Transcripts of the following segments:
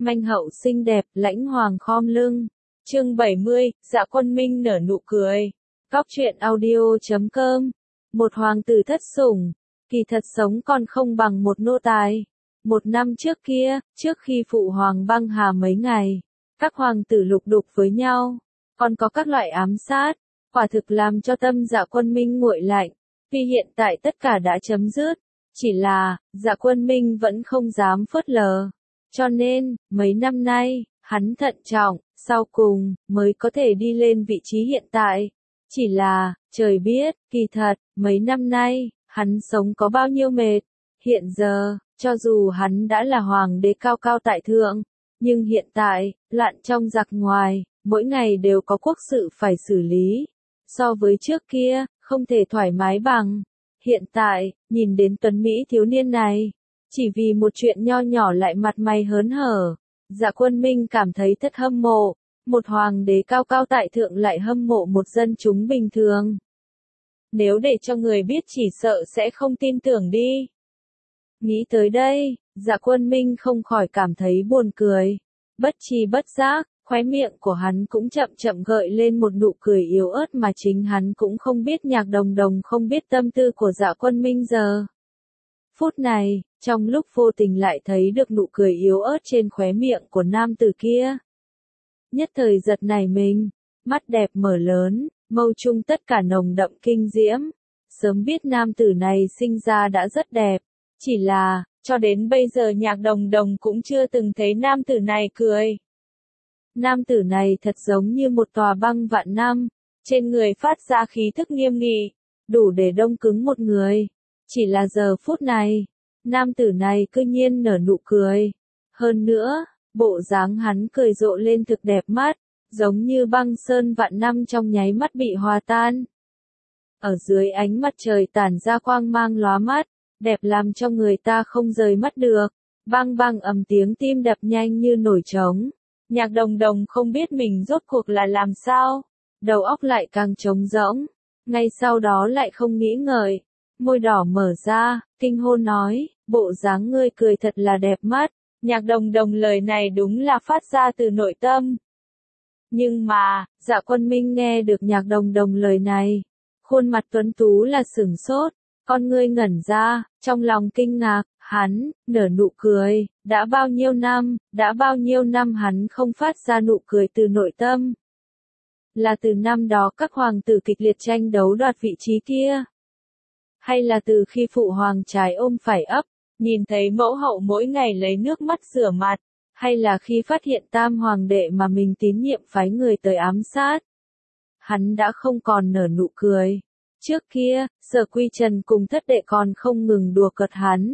Manh hậu xinh đẹp, lãnh hoàng khom lưng. Chương 70, Dạ Quân Minh nở nụ cười. Góc truyện audio.com. Một hoàng tử thất sủng, kỳ thật sống còn không bằng một nô tài. Một năm trước kia, trước khi phụ hoàng băng hà mấy ngày, các hoàng tử lục đục với nhau, còn có các loại ám sát, quả thực làm cho tâm Dạ Quân Minh nguội lạnh. Vì hiện tại tất cả đã chấm dứt, chỉ là, Dạ Quân Minh vẫn không dám phớt lờ. Cho nên, mấy năm nay, hắn thận trọng, sau cùng, mới có thể đi lên vị trí hiện tại. Chỉ là, trời biết, kỳ thật, mấy năm nay, hắn sống có bao nhiêu mệt. Hiện giờ, cho dù hắn đã là hoàng đế cao cao tại thượng, nhưng hiện tại, loạn trong giặc ngoài, mỗi ngày đều có quốc sự phải xử lý. So với trước kia, không thể thoải mái bằng. Hiện tại, nhìn đến tuấn Mỹ thiếu niên này, chỉ vì một chuyện nho nhỏ lại mặt mày hớn hở. Dạ Quân Minh cảm thấy thật hâm mộ, một hoàng đế cao cao tại thượng lại hâm mộ một dân chúng bình thường. Nếu để cho người biết chỉ sợ sẽ không tin tưởng đi. Nghĩ tới đây, Dạ Quân Minh không khỏi cảm thấy buồn cười. Bất tri bất giác, khóe miệng của hắn cũng chậm chậm gợi lên một nụ cười yếu ớt mà chính hắn cũng không biết Nhạc Đồng Đồng không biết tâm tư của Dạ Quân Minh giờ. Phút này, trong lúc vô tình lại thấy được nụ cười yếu ớt trên khóe miệng của nam tử kia. Nhất thời giật nảy mình, mắt đẹp mở lớn, mâu trung tất cả nồng đậm kinh diễm. Sớm biết nam tử này sinh ra đã rất đẹp, chỉ là, cho đến bây giờ Nhạc Đồng Đồng cũng chưa từng thấy nam tử này cười. Nam tử này thật giống như một tòa băng vạn năm, trên người phát ra khí thức nghiêm nghị, đủ để đông cứng một người. Chỉ là giờ phút này, nam tử này cư nhiên nở nụ cười. Hơn nữa, bộ dáng hắn cười rộ lên thực đẹp mắt, giống như băng sơn vạn năm trong nháy mắt bị hòa tan. Ở dưới ánh mặt trời tản ra quang mang lóa mắt, đẹp làm cho người ta không rời mắt được. Bang bang ầm tiếng tim đập nhanh như nổi trống. Nhạc Đồng Đồng không biết mình rốt cuộc là làm sao, đầu óc lại càng trống rỗng, ngay sau đó lại không nghĩ ngợi, môi đỏ mở ra, kinh hô nói, bộ dáng ngươi cười thật là đẹp mắt. Nhạc Đồng Đồng lời này đúng là phát ra từ nội tâm. Nhưng mà, Dạ Quân Minh nghe được Nhạc Đồng Đồng lời này, khuôn mặt tuấn tú là sửng sốt, con ngươi ngẩn ra, trong lòng kinh ngạc, hắn, nở nụ cười, đã bao nhiêu năm hắn không phát ra nụ cười từ nội tâm. Là từ năm đó các hoàng tử kịch liệt tranh đấu đoạt vị trí kia? Hay là từ khi phụ hoàng trái ôm phải ấp, nhìn thấy mẫu hậu mỗi ngày lấy nước mắt rửa mặt? Hay là khi phát hiện tam hoàng đệ mà mình tín nhiệm phái người tới ám sát? Hắn đã không còn nở nụ cười. Trước kia, Sở Quy Trần cùng thất đệ còn không ngừng đùa cợt hắn.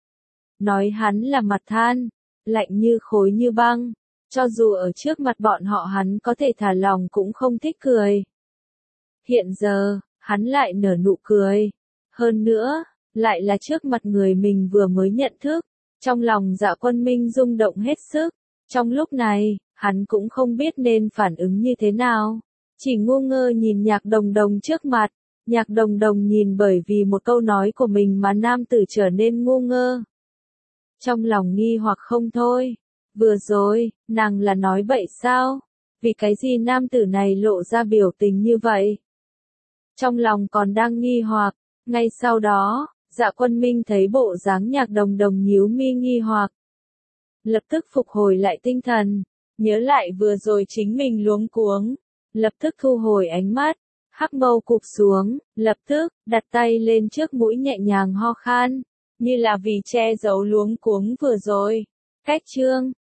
Nói hắn là mặt than, lạnh như khối như băng, cho dù ở trước mặt bọn họ hắn có thể thả lòng cũng không thích cười. Hiện giờ, hắn lại nở nụ cười. Hơn nữa, lại là trước mặt người mình vừa mới nhận thức. Trong lòng Dạ Quân Minh rung động hết sức. Trong lúc này, hắn cũng không biết nên phản ứng như thế nào. Chỉ ngu ngơ nhìn Nhạc Đồng Đồng trước mặt. Nhạc Đồng Đồng nhìn bởi vì một câu nói của mình mà nam tử trở nên ngu ngơ. Trong lòng nghi hoặc không thôi. Vừa rồi, nàng là nói bậy sao? Vì cái gì nam tử này lộ ra biểu tình như vậy? Trong lòng còn đang nghi hoặc, ngay sau đó, Dạ Quân Minh thấy bộ dáng Nhạc Đồng Đồng nhíu mi nghi hoặc. Lập tức phục hồi lại tinh thần, nhớ lại vừa rồi chính mình luống cuống, lập tức thu hồi ánh mắt, hắc mâu cụp xuống, lập tức, đặt tay lên trước mũi nhẹ nhàng ho khan, như là vì che giấu luống cuống vừa rồi. Cách chương